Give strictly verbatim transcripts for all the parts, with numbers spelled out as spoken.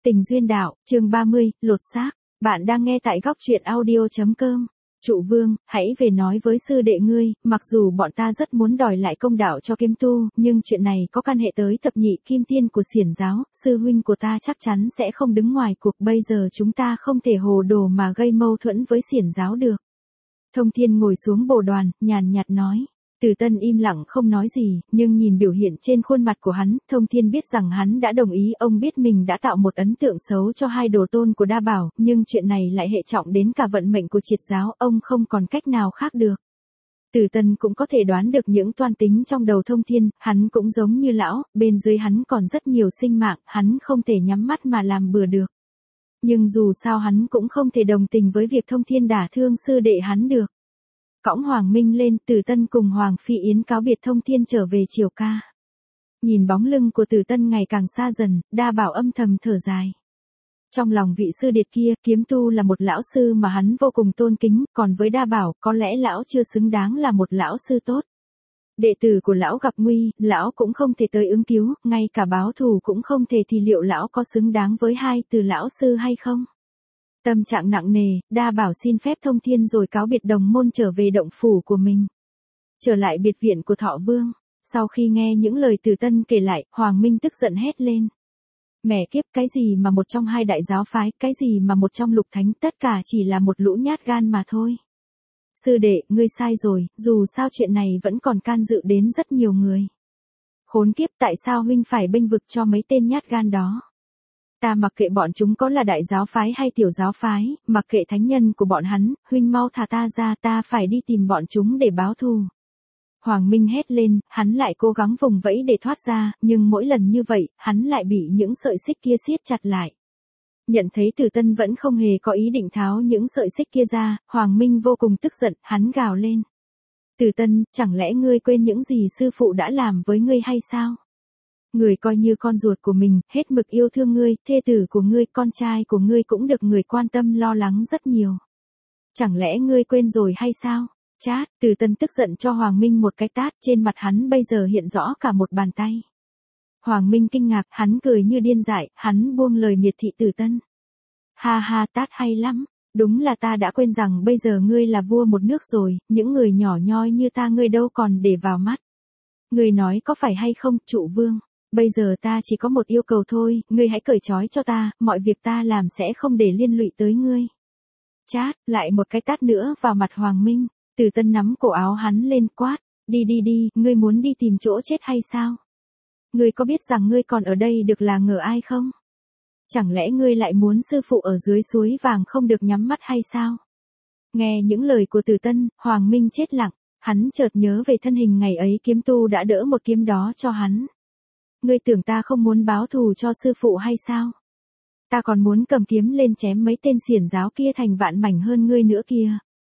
Tình duyên đạo, chương ba mươi, lột xác. Bạn đang nghe tại góc truyện audio.com. Trụ Vương, hãy về nói với sư đệ ngươi, mặc dù bọn ta rất muốn đòi lại công đạo cho kiếm tu, nhưng chuyện này có can hệ tới thập nhị kim tiên của xiển giáo, sư huynh của ta chắc chắn sẽ không đứng ngoài cuộc, bây giờ chúng ta không thể hồ đồ mà gây mâu thuẫn với xiển giáo được. Thông Thiên ngồi xuống bồ đoàn, nhàn nhạt nói. Từ Tân im lặng không nói gì, nhưng nhìn biểu hiện trên khuôn mặt của hắn, Thông Thiên biết rằng hắn đã đồng ý. Ông biết mình đã tạo một ấn tượng xấu cho hai đồ tôn của Đa Bảo, nhưng chuyện này lại hệ trọng đến cả vận mệnh của triệt giáo, ông không còn cách nào khác được. Từ Tân cũng có thể đoán được những toan tính trong đầu Thông Thiên, hắn cũng giống như lão, bên dưới hắn còn rất nhiều sinh mạng, hắn không thể nhắm mắt mà làm bừa được. Nhưng dù sao hắn cũng không thể đồng tình với việc Thông Thiên đả thương sư đệ hắn được. Cõng Hoàng Minh lên, Từ Tân cùng Hoàng Phi Yến cáo biệt Thông Thiên trở về triều ca. Nhìn bóng lưng của Từ Tân ngày càng xa dần, Đa Bảo âm thầm thở dài. Trong lòng vị sư điệt kia, kiếm tu là một lão sư mà hắn vô cùng tôn kính, còn với Đa Bảo, có lẽ lão chưa xứng đáng là một lão sư tốt. Đệ tử của lão gặp nguy, lão cũng không thể tới ứng cứu, ngay cả báo thù cũng không thể, thì liệu lão có xứng đáng với hai từ lão sư hay không? Tâm trạng nặng nề, Đa Bảo xin phép Thông Thiên rồi cáo biệt đồng môn trở về động phủ của mình. Trở lại biệt viện của Thọ Vương, sau khi nghe những lời Từ Tân kể lại, Hoàng Minh tức giận hét lên. Mẹ kiếp, cái gì mà một trong hai đại giáo phái, cái gì mà một trong lục thánh, tất cả chỉ là một lũ nhát gan mà thôi. Sư đệ, ngươi sai rồi, dù sao chuyện này vẫn còn can dự đến rất nhiều người. Khốn kiếp, tại sao huynh phải bênh vực cho mấy tên nhát gan đó? Ta mặc kệ bọn chúng có là đại giáo phái hay tiểu giáo phái, mặc kệ thánh nhân của bọn hắn, huynh mau thả ta ra, ta phải đi tìm bọn chúng để báo thù. Hoàng Minh hét lên, hắn lại cố gắng vùng vẫy để thoát ra, nhưng mỗi lần như vậy, hắn lại bị những sợi xích kia siết chặt lại. Nhận thấy Từ Tân vẫn không hề có ý định tháo những sợi xích kia ra, Hoàng Minh vô cùng tức giận, hắn gào lên. Từ Tân, chẳng lẽ ngươi quên những gì sư phụ đã làm với ngươi hay sao? Người coi như con ruột của mình, hết mực yêu thương ngươi, thê tử của ngươi, con trai của ngươi cũng được người quan tâm lo lắng rất nhiều. Chẳng lẽ ngươi quên rồi hay sao? Chát, Từ Tân tức giận cho Hoàng Minh một cái tát, trên mặt hắn bây giờ hiện rõ cả một bàn tay. Hoàng Minh kinh ngạc, hắn cười như điên dại, hắn buông lời miệt thị Từ Tân. Ha ha, tát hay lắm, đúng là ta đã quên rằng bây giờ ngươi là vua một nước rồi, những người nhỏ nhoi như ta ngươi đâu còn để vào mắt. Ngươi nói có phải hay không, Trụ Vương? Bây giờ ta chỉ có một yêu cầu thôi, ngươi hãy cởi trói cho ta, mọi việc ta làm sẽ không để liên lụy tới ngươi. Chát, lại một cái tát nữa vào mặt Hoàng Minh, Từ Tân nắm cổ áo hắn lên quát, đi đi đi, ngươi muốn đi tìm chỗ chết hay sao? Ngươi có biết rằng ngươi còn ở đây được là ngờ ai không? Chẳng lẽ ngươi lại muốn sư phụ ở dưới suối vàng không được nhắm mắt hay sao? Nghe những lời của Từ Tân, Hoàng Minh chết lặng, hắn chợt nhớ về thân hình ngày ấy kiếm tu đã đỡ một kiếm đó cho hắn. Ngươi tưởng ta không muốn báo thù cho sư phụ hay sao? Ta còn muốn cầm kiếm lên chém mấy tên xiển giáo kia thành vạn mảnh hơn ngươi nữa kia.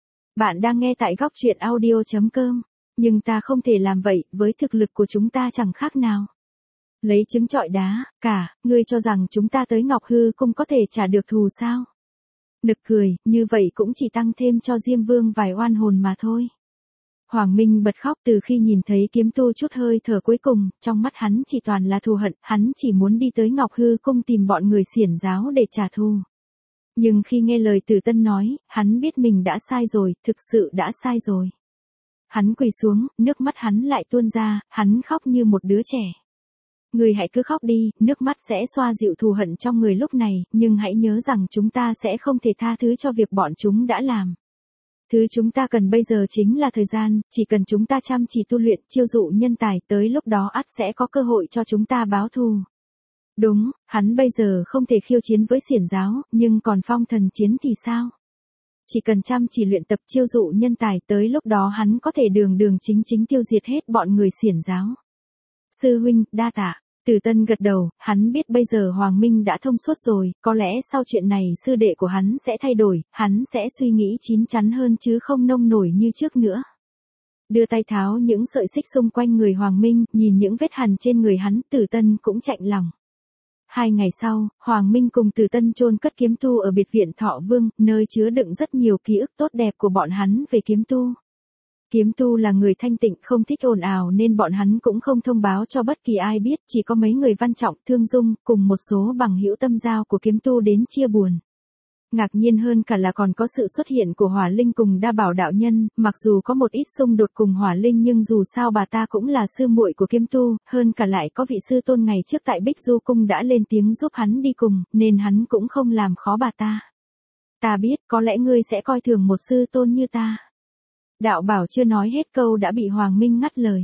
Bạn đang nghe tại góc truyện audio.com, nhưng ta không thể làm vậy, với thực lực của chúng ta chẳng khác nào. Lấy trứng trọi đá, cả, ngươi cho rằng chúng ta tới Ngọc Hư Cung có thể trả được thù sao? Nực cười, như vậy cũng chỉ tăng thêm cho Diêm Vương vài oan hồn mà thôi. Hoàng Minh bật khóc từ khi nhìn thấy kiếm tu chút hơi thở cuối cùng, trong mắt hắn chỉ toàn là thù hận, hắn chỉ muốn đi tới Ngọc Hư Cung tìm bọn người xiển giáo để trả thù. Nhưng khi nghe lời Từ Tân nói, hắn biết mình đã sai rồi, thực sự đã sai rồi. Hắn quỳ xuống, nước mắt hắn lại tuôn ra, hắn khóc như một đứa trẻ. Người hãy cứ khóc đi, nước mắt sẽ xoa dịu thù hận trong người lúc này, nhưng hãy nhớ rằng chúng ta sẽ không thể tha thứ cho việc bọn chúng đã làm. Thứ chúng ta cần bây giờ chính là thời gian, chỉ cần chúng ta chăm chỉ tu luyện, chiêu dụ nhân tài, tới lúc đó ắt sẽ có cơ hội cho chúng ta báo thù. Đúng, hắn bây giờ không thể khiêu chiến với xiển giáo, nhưng còn phong thần chiến thì sao? Chỉ cần chăm chỉ luyện tập chiêu dụ nhân tài, tới lúc đó hắn có thể đường đường chính chính tiêu diệt hết bọn người xiển giáo. Sư huynh, đa tạ. Từ Tân gật đầu, hắn biết bây giờ Hoàng Minh đã thông suốt rồi, có lẽ sau chuyện này sư đệ của hắn sẽ thay đổi, hắn sẽ suy nghĩ chín chắn hơn chứ không nông nổi như trước nữa. Đưa tay tháo những sợi xích xung quanh người Hoàng Minh, nhìn những vết hằn trên người hắn, Từ Tân cũng chạnh lòng. Hai ngày sau, Hoàng Minh cùng Từ Tân chôn cất kiếm tu ở biệt viện Thọ Vương, nơi chứa đựng rất nhiều ký ức tốt đẹp của bọn hắn về kiếm tu. Kiếm tu là người thanh tịnh không thích ồn ào nên bọn hắn cũng không thông báo cho bất kỳ ai biết, chỉ có mấy người Văn Trọng, Thương Dung, cùng một số bằng hữu tâm giao của kiếm tu đến chia buồn. Ngạc nhiên hơn cả là còn có sự xuất hiện của Hỏa Linh cùng Đa Bảo đạo nhân, mặc dù có một ít xung đột cùng Hỏa Linh nhưng dù sao bà ta cũng là sư muội của kiếm tu, hơn cả lại có vị sư tôn ngày trước tại Bích Du Cung đã lên tiếng giúp hắn đi cùng, nên hắn cũng không làm khó bà ta. Ta biết có lẽ ngươi sẽ coi thường một sư tôn như ta. Đạo Bảo chưa nói hết câu đã bị Hoàng Minh ngắt lời.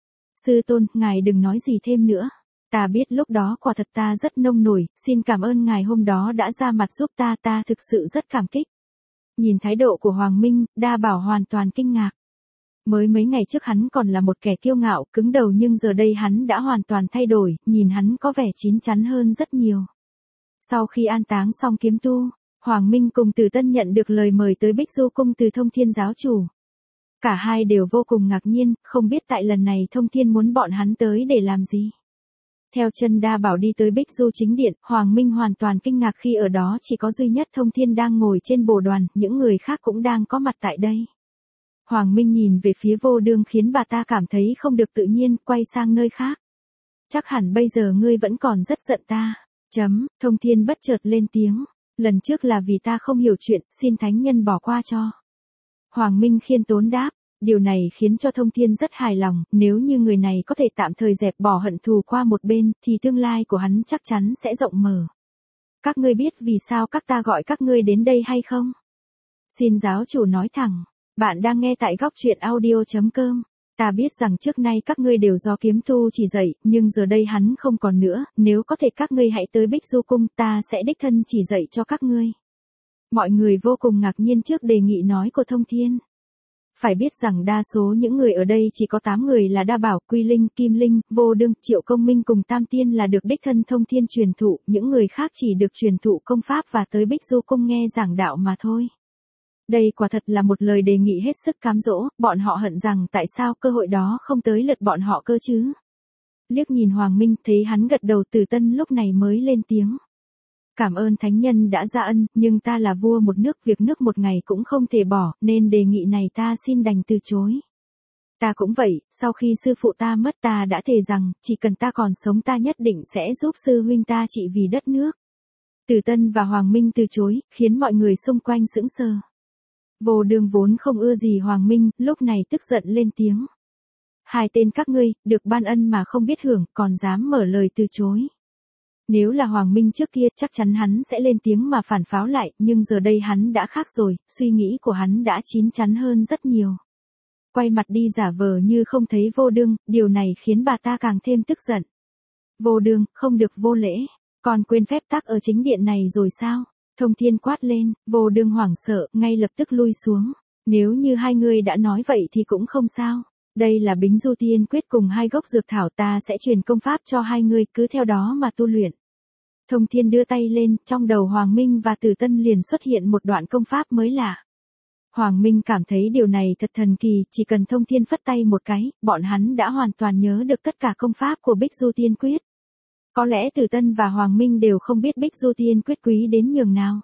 Sư tôn, ngài đừng nói gì thêm nữa. Ta biết lúc đó quả thật ta rất nông nổi, xin cảm ơn ngài hôm đó đã ra mặt giúp ta, ta thực sự rất cảm kích. Nhìn thái độ của Hoàng Minh, Đa Bảo hoàn toàn kinh ngạc. Mới mấy ngày trước hắn còn là một kẻ kiêu ngạo, cứng đầu nhưng giờ đây hắn đã hoàn toàn thay đổi, nhìn hắn có vẻ chín chắn hơn rất nhiều. Sau khi an táng xong kiếm tu, Hoàng Minh cùng Từ Tân nhận được lời mời tới Bích Du Cung từ Thông Thiên giáo chủ. Cả hai đều vô cùng ngạc nhiên, không biết tại lần này Thông Thiên muốn bọn hắn tới để làm gì. Theo chân Đa Bảo đi tới Bích Du chính điện, Hoàng Minh hoàn toàn kinh ngạc khi ở đó chỉ có duy nhất Thông Thiên đang ngồi trên bồ đoàn, những người khác cũng đang có mặt tại đây. Hoàng Minh nhìn về phía Vô Đương khiến bà ta cảm thấy không được tự nhiên, quay sang nơi khác. Chắc hẳn bây giờ ngươi vẫn còn rất giận ta. Chấm, Thông Thiên bất chợt lên tiếng. Lần trước là vì ta không hiểu chuyện, xin thánh nhân bỏ qua cho. Hoàng Minh khiêm tốn đáp. Điều này khiến cho Thông Thiên rất hài lòng, nếu như người này có thể tạm thời dẹp bỏ hận thù qua một bên, thì tương lai của hắn chắc chắn sẽ rộng mở. Các ngươi biết vì sao các ta gọi các ngươi đến đây hay không? Xin giáo chủ nói thẳng, bạn đang nghe tại góc truyện audio chấm com. Ta biết rằng trước nay các ngươi đều do kiếm tu chỉ dạy, nhưng giờ đây hắn không còn nữa, nếu có thể các ngươi hãy tới Bích Du Cung, ta sẽ đích thân chỉ dạy cho các ngươi. Mọi người vô cùng ngạc nhiên trước đề nghị nói của Thông Thiên. Phải biết rằng đa số những người ở đây chỉ có tám người là Đa Bảo, Quy Linh, Kim Linh, Vô Đương, Triệu Công Minh cùng Tam Tiên là được đích thân Thông Thiên truyền thụ, những người khác chỉ được truyền thụ công pháp và tới Bích Du Cung nghe giảng đạo mà thôi. Đây quả thật là một lời đề nghị hết sức cám dỗ, bọn họ hận rằng tại sao cơ hội đó không tới lượt bọn họ cơ chứ. Liếc nhìn Hoàng Minh thấy hắn gật đầu, Từ Tân lúc này mới lên tiếng. Cảm ơn thánh nhân đã ra ân, nhưng ta là vua một nước, việc nước một ngày cũng không thể bỏ, nên đề nghị này ta xin đành từ chối. Ta cũng vậy, sau khi sư phụ ta mất ta đã thề rằng, chỉ cần ta còn sống ta nhất định sẽ giúp sư huynh ta trị vì đất nước. Từ Tân và Hoàng Minh từ chối, khiến mọi người xung quanh sững sờ. Vô Đương vốn không ưa gì Hoàng Minh, lúc này tức giận lên tiếng. Hai tên các ngươi, được ban ân mà không biết hưởng, còn dám mở lời từ chối. Nếu là Hoàng Minh trước kia chắc chắn hắn sẽ lên tiếng mà phản pháo lại, nhưng giờ đây hắn đã khác rồi, suy nghĩ của hắn đã chín chắn hơn rất nhiều. Quay mặt đi giả vờ như không thấy Vô Đương, điều này khiến bà ta càng thêm tức giận. Vô Đương, không được vô lễ, còn quên phép tắc ở chính điện này rồi sao? Thông Thiên quát lên, Vô Đương hoảng sợ, ngay lập tức lui xuống. Nếu như hai người đã nói vậy thì cũng không sao. Đây là Bính Du Tiên Quyết cùng hai gốc dược thảo, ta sẽ truyền công pháp cho hai người, cứ theo đó mà tu luyện. Thông Thiên đưa tay lên, trong đầu Hoàng Minh và Từ Tân liền xuất hiện một đoạn công pháp mới lạ. Hoàng Minh cảm thấy điều này thật thần kỳ, chỉ cần Thông Thiên phất tay một cái, bọn hắn đã hoàn toàn nhớ được tất cả công pháp của Bích Du Tiên Quyết. Có lẽ Từ Tân và Hoàng Minh đều không biết Bích Du Tiên Quyết quý đến nhường nào.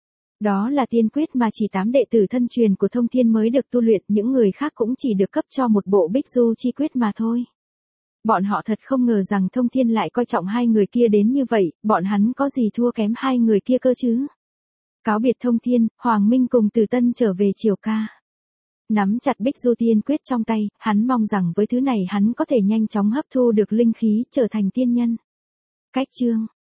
Đó là tiên quyết mà chỉ tám đệ tử thân truyền của Thông Thiên mới được tu luyện, những người khác cũng chỉ được cấp cho một bộ Bích Du Chi Quyết mà thôi. Bọn họ thật không ngờ rằng Thông Thiên lại coi trọng hai người kia đến như vậy, bọn hắn có gì thua kém hai người kia cơ chứ. Cáo biệt Thông Thiên, Hoàng Minh cùng Từ Tân trở về Triều Ca. Nắm chặt Bích Du Tiên Quyết trong tay, hắn mong rằng với thứ này hắn có thể nhanh chóng hấp thu được linh khí, trở thành tiên nhân. Cách chương